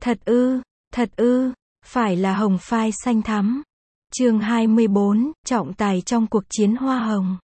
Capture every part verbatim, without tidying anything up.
Thật ư, thật ư, phải là hồng phai xanh thắm. Chương hai mươi bốn, trọng tài trong cuộc chiến hoa hồng.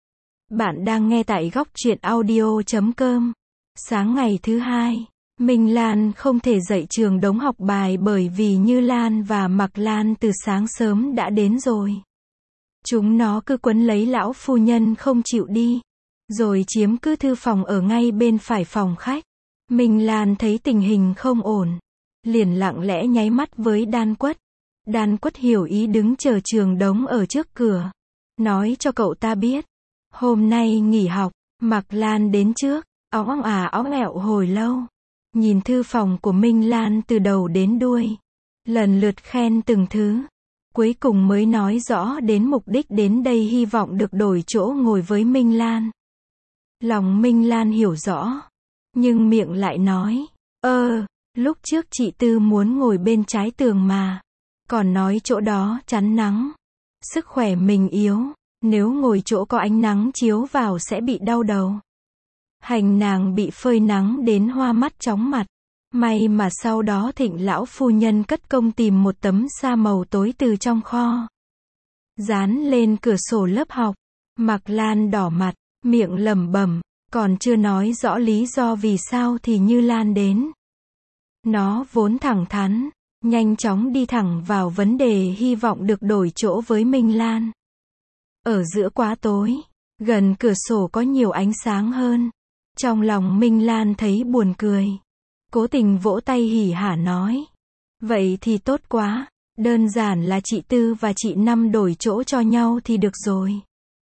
Bạn đang nghe tại góc truyện audio chấm com. Sáng ngày thứ hai, Minh Lan không thể dậy trường đống học bài bởi vì Như Lan và Mặc Lan từ sáng sớm đã đến rồi. Chúng nó cứ quấn lấy lão phu nhân không chịu đi, rồi chiếm cứ thư phòng ở ngay bên phải phòng khách. Minh Lan thấy tình hình không ổn, liền lặng lẽ nháy mắt với Đan Quất. Đan Quất hiểu ý đứng chờ trường đống ở trước cửa, nói cho cậu ta biết, hôm nay nghỉ học. Mặc Lan đến trước, óng óng à óng ẹo hồi lâu, nhìn thư phòng của Minh Lan từ đầu đến đuôi, lần lượt khen từng thứ, cuối cùng mới nói rõ đến mục đích đến đây, hy vọng được đổi chỗ ngồi với Minh Lan. Lòng Minh Lan hiểu rõ, nhưng miệng lại nói, ơ, lúc trước chị Tư muốn ngồi bên trái tường mà, còn nói chỗ đó chắn nắng, sức khỏe mình yếu, nếu ngồi chỗ có ánh nắng chiếu vào sẽ bị đau đầu. Hành nàng bị phơi nắng đến hoa mắt chóng mặt, may mà sau đó Thịnh lão phu nhân cất công tìm một tấm sa màu tối từ trong kho, dán lên cửa sổ lớp học. Mặc Lan đỏ mặt, miệng lẩm bẩm, còn chưa nói rõ lý do vì sao thì Như Lan đến. Nó vốn thẳng thắn, nhanh chóng đi thẳng vào vấn đề, hy vọng được đổi chỗ với Minh Lan. Ở giữa quá tối, gần cửa sổ có nhiều ánh sáng hơn. Trong lòng Minh Lan thấy buồn cười, cố tình vỗ tay hỉ hả nói, vậy thì tốt quá, đơn giản là chị Tư và chị Năm đổi chỗ cho nhau thì được rồi.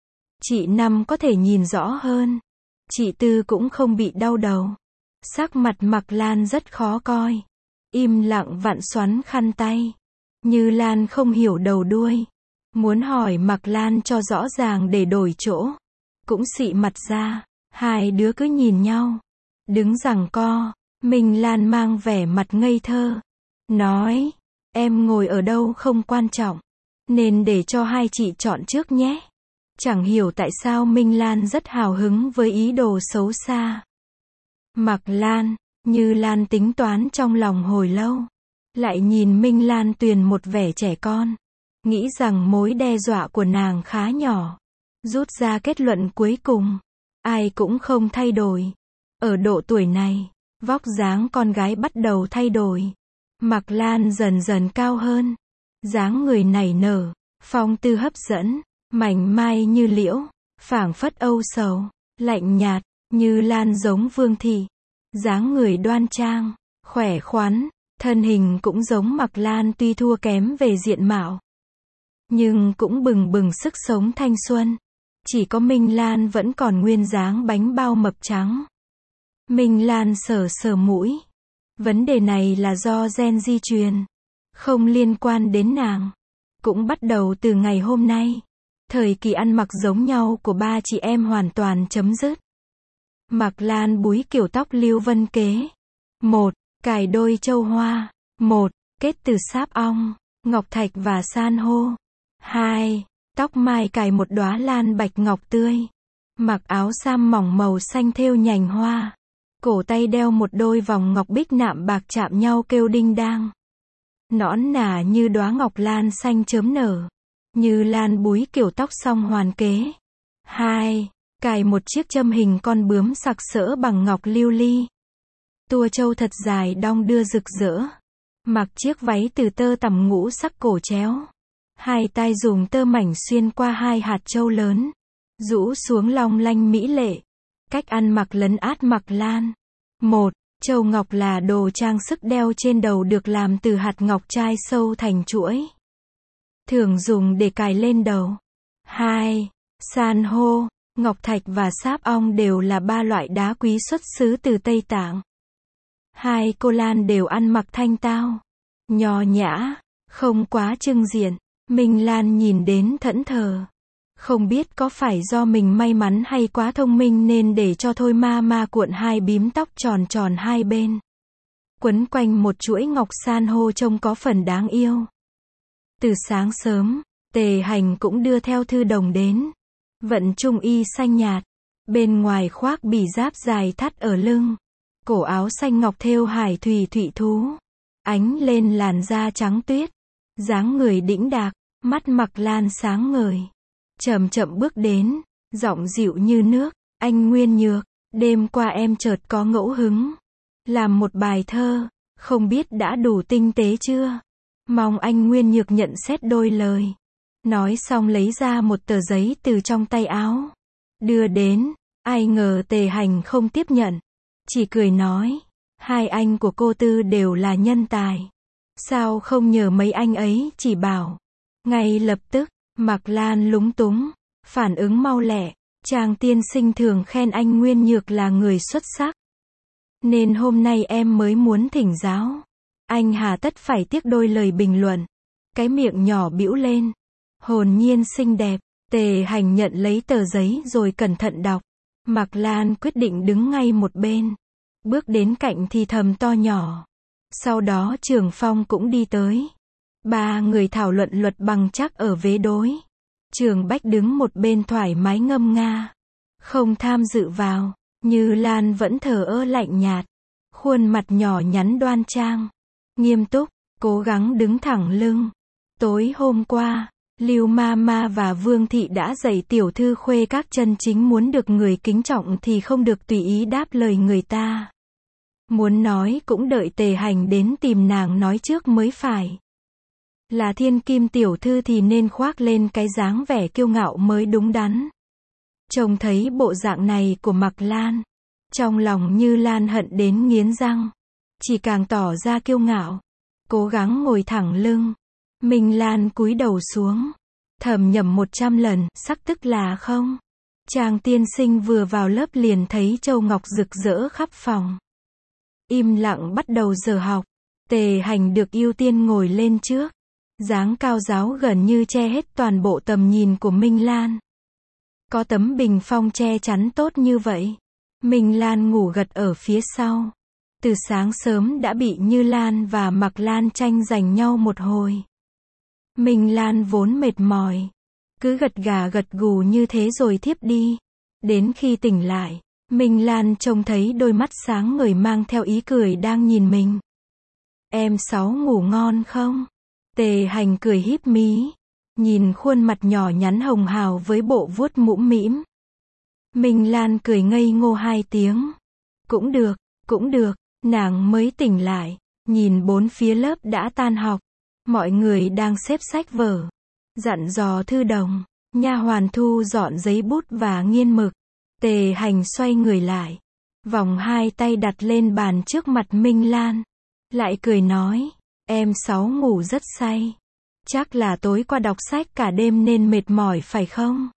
Chị Năm có thể nhìn rõ hơn, chị Tư cũng không bị đau đầu. Sắc mặt Mặc Lan rất khó coi, im lặng vặn xoắn khăn tay. Như Lan không hiểu đầu đuôi, muốn hỏi Mặc Lan cho rõ ràng để đổi chỗ, cũng xị mặt ra. Hai đứa cứ nhìn nhau, đứng giằng co. Minh Lan mang vẻ mặt ngây thơ, nói, em ngồi ở đâu không quan trọng, nên để cho hai chị chọn trước nhé. Chẳng hiểu tại sao Minh Lan rất hào hứng với ý đồ xấu xa. Mặc Lan, Như Lan tính toán trong lòng hồi lâu, lại nhìn Minh Lan tuyền một vẻ trẻ con, nghĩ rằng mối đe dọa của nàng khá nhỏ, rút ra kết luận cuối cùng, ai cũng không thay đổi. Ở độ tuổi này, vóc dáng con gái bắt đầu thay đổi. Mặc Lan dần dần cao hơn, dáng người nảy nở, phong tư hấp dẫn, mảnh mai như liễu, phảng phất âu sầu, lạnh nhạt. Như Lan giống Vương thị, dáng người đoan trang, khỏe khoắn, thân hình cũng giống Mặc Lan, tuy thua kém về diện mạo, nhưng cũng bừng bừng sức sống thanh xuân. Chỉ có Minh Lan vẫn còn nguyên dáng bánh bao mập trắng. Minh Lan sờ sờ mũi. Vấn đề này là do gen di truyền, không liên quan đến nàng. Cũng bắt đầu từ ngày hôm nay, thời kỳ ăn mặc giống nhau của ba chị em hoàn toàn chấm dứt. Mặc Lan búi kiểu tóc Lưu Vân Kế. Một, cài đôi châu hoa. Một, kết từ sáp ong, ngọc thạch và san hô. Hai, tóc mai cài một đóa lan bạch ngọc tươi. Mặc áo sam mỏng màu xanh thêu nhành hoa. Cổ tay đeo một đôi vòng ngọc bích nạm bạc chạm nhau kêu đinh đang. Nõn nà như đóa ngọc lan xanh chớm nở. Như Lan búi kiểu tóc song hoàn kế. Hai, cài một chiếc châm hình con bướm sặc sỡ bằng ngọc lưu ly. Tua châu thật dài đong đưa rực rỡ. Mặc chiếc váy từ tơ tằm ngũ sắc cổ chéo. Hai tai dùng tơ mảnh xuyên qua hai hạt châu lớn, rũ xuống long lanh mỹ lệ. Cách ăn mặc lấn át Mặc Lan. Một, châu ngọc là đồ trang sức đeo trên đầu, được làm từ hạt ngọc trai sâu thành chuỗi, thường dùng để cài lên đầu. Hai, san hô, ngọc thạch và sáp ong đều là ba loại đá quý xuất xứ từ Tây Tạng. Hai cô Lan đều ăn mặc thanh tao, nho nhã, không quá trưng diện. Minh Lan nhìn đến thẫn thờ, không biết có phải do mình may mắn hay quá thông minh nên để cho Thôi Ma Ma cuộn hai bím tóc tròn tròn hai bên, quấn quanh một chuỗi ngọc san hô trông có phần đáng yêu. Từ sáng sớm, Tề Hành cũng đưa theo thư đồng đến, vận trung y xanh nhạt, bên ngoài khoác bì giáp dài thắt ở lưng, cổ áo xanh ngọc thêu hải thủy thụy thú, ánh lên làn da trắng tuyết, dáng người đĩnh đạc, mắt Mạc Lan sáng ngời. Chậm chậm bước đến, giọng dịu như nước, anh Nguyên Nhược, đêm qua em chợt có ngẫu hứng làm một bài thơ, không biết đã đủ tinh tế chưa? Mong anh Nguyên Nhược nhận xét đôi lời. Nói xong lấy ra một tờ giấy từ trong tay áo, đưa đến, ai ngờ Tề Hành không tiếp nhận, chỉ cười nói, hai anh của cô Tư đều là nhân tài, sao không nhờ mấy anh ấy chỉ bảo. Ngay lập tức, Mạc Lan lúng túng, phản ứng mau lẹ, chàng tiên sinh thường khen anh Nguyên Nhược là người xuất sắc, nên hôm nay em mới muốn thỉnh giáo. Anh hà tất phải tiếc đôi lời bình luận. Cái miệng nhỏ bĩu lên, hồn nhiên xinh đẹp. Tề Hành nhận lấy tờ giấy rồi cẩn thận đọc. Mạc Lan quyết định đứng ngay một bên, bước đến cạnh thì thầm to nhỏ. Sau đó Trường Phong cũng đi tới. Ba người thảo luận luật bằng chắc ở vế đối. Trường Bách đứng một bên thoải mái ngâm nga, không tham dự vào. Như Lan vẫn thờ ơ lạnh nhạt, khuôn mặt nhỏ nhắn đoan trang, nghiêm túc, cố gắng đứng thẳng lưng. Tối hôm qua, Lưu Mama và Vương Thị đã dạy tiểu thư khuê các chân chính, muốn được người kính trọng thì không được tùy ý đáp lời người ta. Muốn nói cũng đợi Tề Hành đến tìm nàng nói trước mới phải. Là thiên kim tiểu thư thì nên khoác lên cái dáng vẻ kiêu ngạo mới đúng đắn. Trông thấy bộ dạng này của Mạc Lan, trong lòng Như Lan hận đến nghiến răng, chỉ càng tỏ ra kiêu ngạo, cố gắng ngồi thẳng lưng. Minh Lan cúi đầu xuống, thầm nhẩm một trăm lần, sắc tức là không. Chàng tiên sinh vừa vào lớp liền thấy châu ngọc rực rỡ khắp phòng. Im lặng bắt đầu giờ học. Tề Hành được ưu tiên ngồi lên trước, dáng cao giáo gần như che hết toàn bộ tầm nhìn của Minh Lan. Có tấm bình phong che chắn tốt như vậy, Minh Lan ngủ gật ở phía sau. Từ sáng sớm đã bị Như Lan và Mạc Lan tranh giành nhau một hồi. Minh Lan vốn mệt mỏi, cứ gật gà gật gù như thế rồi thiếp đi. Đến khi tỉnh lại, Minh Lan trông thấy đôi mắt sáng ngời mang theo ý cười đang nhìn mình. Em Sáu ngủ ngon không? Tề Hành cười híp mí, nhìn khuôn mặt nhỏ nhắn hồng hào với bộ vuốt mũm mĩm. Minh Lan cười ngây ngô hai tiếng. Cũng được, cũng được. Nàng mới tỉnh lại, nhìn bốn phía lớp đã tan học, mọi người đang xếp sách vở, dặn dò thư đồng, nha hoàn thu dọn giấy bút và nghiên mực. Tề Hành xoay người lại, vòng hai tay đặt lên bàn trước mặt Minh Lan, lại cười nói, em Sáu ngủ rất say, chắc là tối qua đọc sách cả đêm nên mệt mỏi phải không?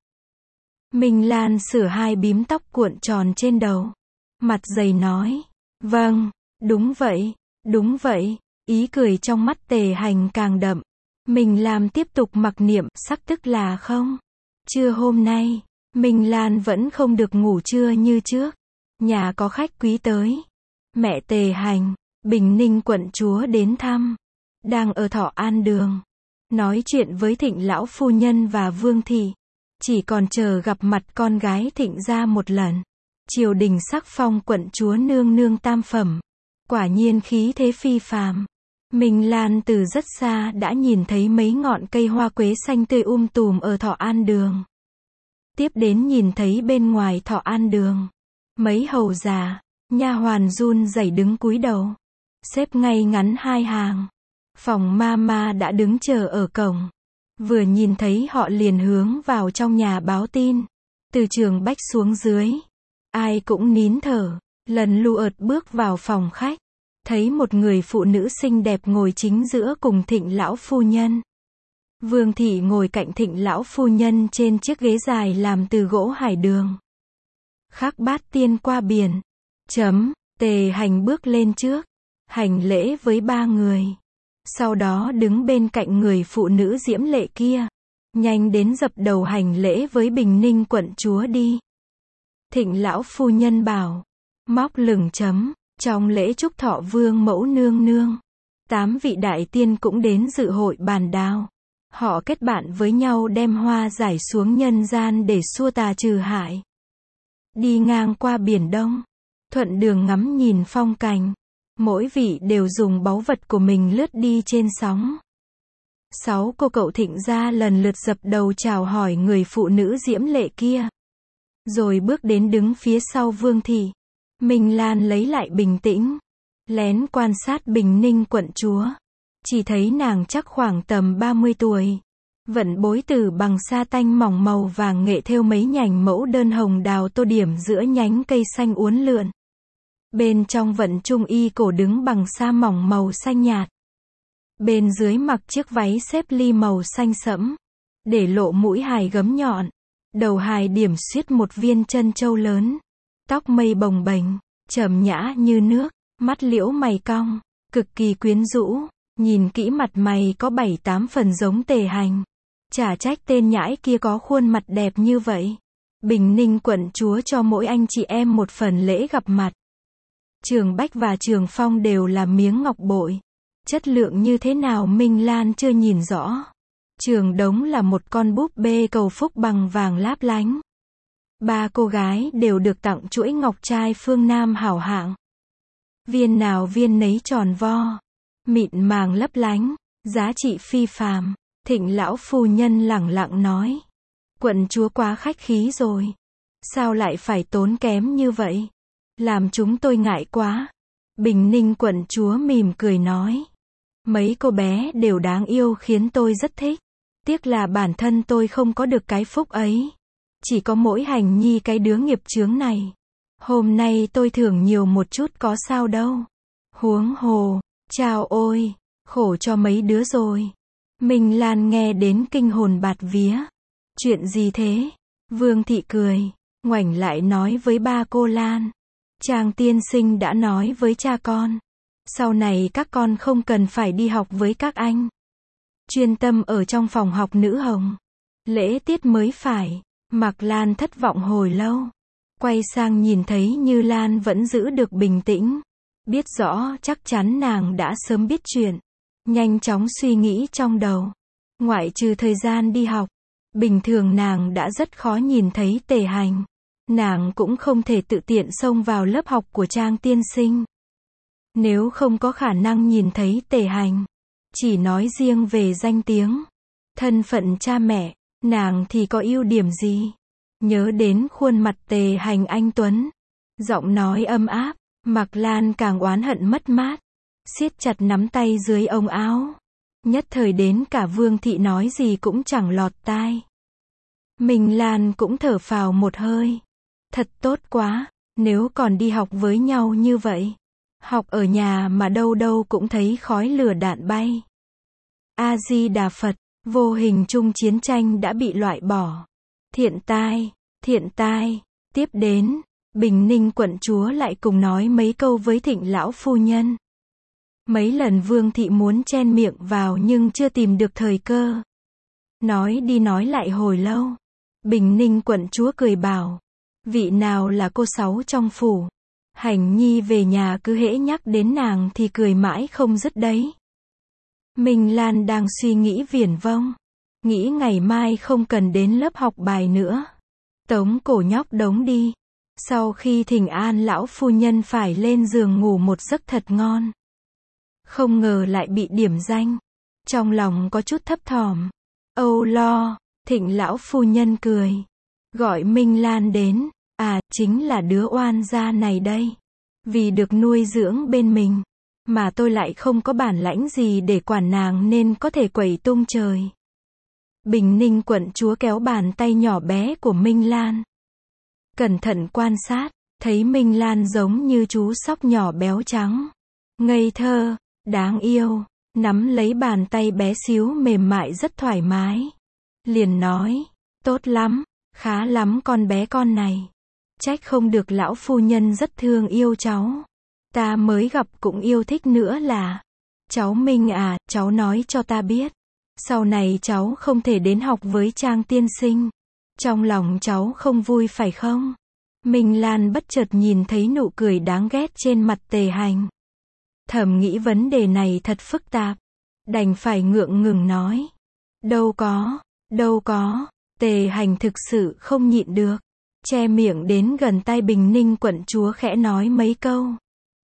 Minh Lan sửa hai bím tóc cuộn tròn trên đầu, mặt dày nói, vâng, đúng vậy, đúng vậy. Ý cười trong mắt Tề Hành càng đậm. Minh Lan tiếp tục mặc niệm, sắc tức là không. Trưa hôm nay, Minh Lan vẫn không được ngủ trưa như trước. Nhà có khách quý tới. Mẹ Tề Hành, Bình Ninh quận chúa đến thăm. Đang ở Thọ An Đường, nói chuyện với Thịnh lão phu nhân và Vương Thị. Chỉ còn chờ gặp mặt con gái Thịnh gia một lần. Triều đình sắc phong quận chúa nương nương tam phẩm. Quả nhiên khí thế phi phàm. Minh Lan từ rất xa đã nhìn thấy mấy ngọn cây hoa quế xanh tươi um tùm ở Thọ An Đường. Tiếp đến nhìn thấy bên ngoài Thọ An Đường, mấy hầu già, nha hoàn run rẩy đứng cúi đầu, xếp ngay ngắn hai hàng. Phòng Mama đã đứng chờ ở cổng, vừa nhìn thấy họ liền hướng vào trong nhà báo tin. Từ Trường Bách xuống dưới, ai cũng nín thở, lần lù ợt bước vào phòng khách. Thấy một người phụ nữ xinh đẹp ngồi chính giữa cùng Thịnh lão phu nhân. Vương Thị ngồi cạnh Thịnh lão phu nhân trên chiếc ghế dài làm từ gỗ hải đường. Khắc bát tiên qua biển. Chấm, Tề Hành bước lên trước, hành lễ với ba người. Sau đó đứng bên cạnh người phụ nữ diễm lệ kia. Nhanh đến dập đầu hành lễ với Bình Ninh quận chúa đi. Thịnh lão phu nhân bảo, móc lửng chấm. Trong lễ chúc thọ vương mẫu nương nương, tám vị đại tiên cũng đến dự hội bàn đao. Họ kết bạn với nhau đem hoa giải xuống nhân gian để xua tà trừ hại. Đi ngang qua biển Đông, thuận đường ngắm nhìn phong cảnh, Mỗi vị đều dùng báu vật của mình lướt đi trên sóng. Sáu cô cậu Thịnh gia lần lượt dập đầu chào hỏi người phụ nữ diễm lệ kia. Rồi bước đến đứng phía sau Vương thị. Minh Lan lấy lại bình tĩnh. Lén quan sát Bình Ninh quận chúa. Chỉ thấy nàng chắc khoảng tầm ba mươi tuổi. Vận bối từ bằng sa tanh mỏng màu vàng nghệ thêu mấy nhành mẫu đơn hồng đào tô điểm giữa nhánh cây xanh uốn lượn. Bên trong vận trung y cổ đứng bằng sa mỏng màu xanh nhạt. Bên dưới mặc chiếc váy xếp ly màu xanh sẫm. Để lộ mũi hài gấm nhọn. Đầu hài điểm xuyết một viên chân châu lớn. Tóc mây bồng bềnh, trầm nhã như nước, mắt liễu mày cong, cực kỳ quyến rũ. Nhìn kỹ mặt mày có bảy tám phần giống Tề Hành. Chả trách tên nhãi kia có khuôn mặt đẹp như vậy. Bình Ninh quận chúa cho mỗi anh chị em một phần lễ gặp mặt. Trường Bách và Trường Phong đều là miếng ngọc bội. Chất lượng như thế nào Minh Lan chưa nhìn rõ. Trường Đống là một con búp bê cầu phúc bằng vàng láp lánh. Ba cô gái đều được tặng chuỗi ngọc trai phương Nam hảo hạng. Viên nào viên nấy tròn vo, mịn màng lấp lánh, giá trị phi phàm. Thịnh lão phu nhân lẳng lặng nói. Quận chúa quá khách khí rồi. Sao lại phải tốn kém như vậy? Làm chúng tôi ngại quá. Bình Ninh quận chúa mỉm cười nói. Mấy cô bé đều đáng yêu khiến tôi rất thích. Tiếc là bản thân tôi không có được cái phúc ấy. Chỉ có mỗi Hành Nhi cái đứa nghiệp chướng này. Hôm nay tôi thưởng nhiều một chút có sao đâu. Huống hồ, chao ôi, khổ cho mấy đứa rồi. Minh Lan nghe đến kinh hồn bạt vía. Chuyện gì thế? Vương thị cười, ngoảnh lại nói với ba cô Lan. Chàng tiên sinh đã nói với cha con. Sau này các con không cần phải đi học với các anh. Chuyên tâm ở trong phòng học nữ hồng. Lễ tiết mới phải. Mạc Lan thất vọng hồi lâu. Quay sang nhìn thấy Như Lan vẫn giữ được bình tĩnh. Biết rõ chắc chắn nàng đã sớm biết chuyện. Nhanh chóng suy nghĩ trong đầu. Ngoại trừ thời gian đi học. Bình thường nàng đã rất khó nhìn thấy Tề Hành. Nàng cũng không thể tự tiện xông vào lớp học của Trang tiên sinh. Nếu không có khả năng nhìn thấy Tề Hành. Chỉ nói riêng về danh tiếng. Thân phận cha mẹ. Nàng thì có ưu điểm gì? Nhớ đến khuôn mặt Tề Hành anh tuấn. Giọng nói ấm áp. Mạc Lan càng oán hận mất mát. Siết chặt nắm tay dưới ống áo. Nhất thời đến cả Vương thị nói gì cũng chẳng lọt tai. Minh Lan cũng thở phào một hơi. Thật tốt quá. Nếu còn đi học với nhau như vậy. Học ở nhà mà đâu đâu cũng thấy khói lửa đạn bay. A Di Đà Phật. Vô hình chung chiến tranh đã bị loại bỏ. Thiện tai, thiện tai. Tiếp đến, Bình Ninh quận chúa lại cùng nói mấy câu với Thịnh lão phu nhân. Mấy lần Vương thị muốn chen miệng vào nhưng chưa tìm được thời cơ. Nói đi nói lại hồi lâu. Bình Ninh quận chúa cười bảo. Vị nào là cô sáu trong phủ. Hành Nhi về nhà cứ hễ nhắc đến nàng thì cười mãi không dứt đấy. Minh Lan đang suy nghĩ viển vông. Nghĩ ngày mai không cần đến lớp học bài nữa. Tống cổ nhóc Đống đi. Sau khi thỉnh an lão phu nhân phải lên giường ngủ một giấc thật ngon. Không ngờ lại bị điểm danh. Trong lòng có chút thấp thỏm. Âu lo. Thịnh lão phu nhân cười. Gọi Minh Lan đến. À, chính là đứa oan gia này đây. Vì được nuôi dưỡng bên mình. Mà tôi lại không có bản lãnh gì để quản nàng nên có thể quẩy tung trời. Bình Ninh quận chúa kéo bàn tay nhỏ bé của Minh Lan. Cẩn thận quan sát, thấy Minh Lan giống như chú sóc nhỏ béo trắng. Ngây thơ, đáng yêu, nắm lấy bàn tay bé xíu mềm mại rất thoải mái. Liền nói, tốt lắm, khá lắm con bé con này. Trách không được lão phu nhân rất thương yêu cháu. Ta mới gặp cũng yêu thích nữa là. Cháu Minh à, cháu nói cho ta biết. Sau này cháu không thể đến học với Trang tiên sinh. Trong lòng cháu không vui phải không? Minh Lan bất chợt nhìn thấy nụ cười đáng ghét trên mặt Tề Hành. Thầm nghĩ vấn đề này thật phức tạp. Đành phải ngượng ngừng nói. Đâu có, đâu có. Tề Hành thực sự không nhịn được. Che miệng đến gần tai Bình Ninh quận chúa khẽ nói mấy câu.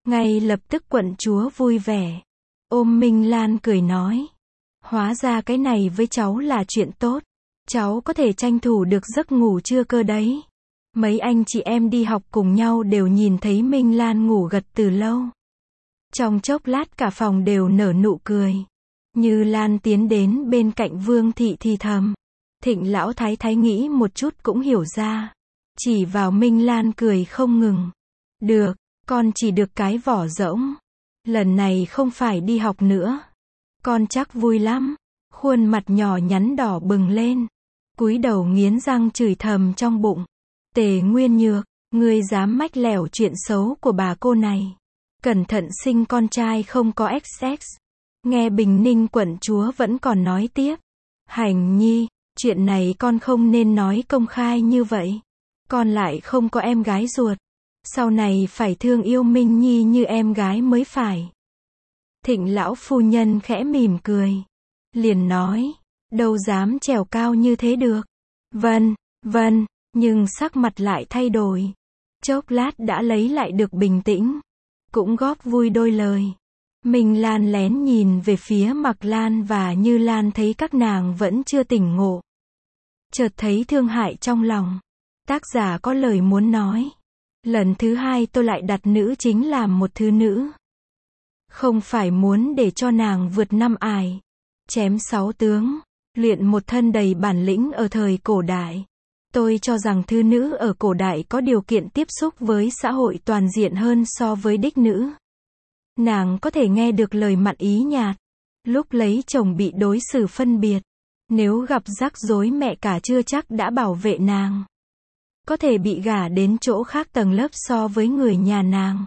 Ngay lập tức quận chúa vui vẻ, ôm Minh Lan cười nói. Hóa ra cái này với cháu là chuyện tốt. Cháu có thể tranh thủ được giấc ngủ trưa cơ đấy. Mấy anh chị em đi học cùng nhau đều nhìn thấy Minh Lan ngủ gật từ lâu. Trong chốc lát cả phòng đều nở nụ cười. Như Lan tiến đến bên cạnh Vương thị thì thầm. Thịnh lão thái thái nghĩ một chút cũng hiểu ra. Chỉ vào Minh Lan cười không ngừng. Được, con chỉ được cái vỏ rỗng. Lần này không phải đi học nữa. Con chắc vui lắm. Khuôn mặt nhỏ nhắn đỏ bừng lên. Cúi đầu nghiến răng chửi thầm trong bụng. Tề Nguyên Nhược, ngươi dám mách lẻo chuyện xấu của bà cô này. Cẩn thận sinh con trai không có ích ích. Nghe Bình Ninh quận chúa vẫn còn nói tiếp. Hành nhi, chuyện này con không nên nói công khai như vậy. Con lại không có em gái ruột. Sau này phải thương yêu Minh Nhi như em gái mới phải. Thịnh lão phu nhân khẽ mỉm cười. Liền nói, đâu dám trèo cao như thế được. Vâng, vâng, nhưng sắc mặt lại thay đổi. Chốc lát đã lấy lại được bình tĩnh. Cũng góp vui đôi lời. Minh Lan lén nhìn về phía Mặc Lan và Như Lan thấy các nàng vẫn chưa tỉnh ngộ. Chợt thấy thương hại trong lòng. Tác giả có lời muốn nói. Lần thứ hai tôi lại đặt nữ chính làm một thứ nữ. Không phải muốn để cho nàng vượt năm ải. Chém sáu tướng. Luyện một thân đầy bản lĩnh ở thời cổ đại. Tôi cho rằng thư nữ ở cổ đại có điều kiện tiếp xúc với xã hội toàn diện hơn so với đích nữ. Nàng có thể nghe được lời mặn ý nhạt. Lúc lấy chồng bị đối xử phân biệt. Nếu gặp rắc rối mẹ cả chưa chắc đã bảo vệ nàng. Có thể bị gả đến chỗ khác tầng lớp so với người nhà nàng.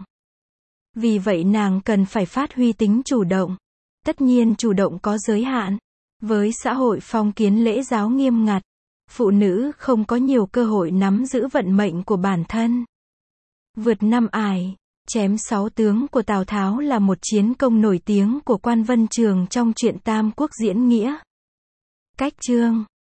Vì vậy nàng cần phải phát huy tính chủ động. Tất nhiên chủ động có giới hạn. Với xã hội phong kiến lễ giáo nghiêm ngặt, phụ nữ không có nhiều cơ hội nắm giữ vận mệnh của bản thân. Vượt năm ải, chém sáu tướng của Tào Tháo là một chiến công nổi tiếng của Quan Vân Trường trong truyện Tam Quốc diễn nghĩa. Cách chương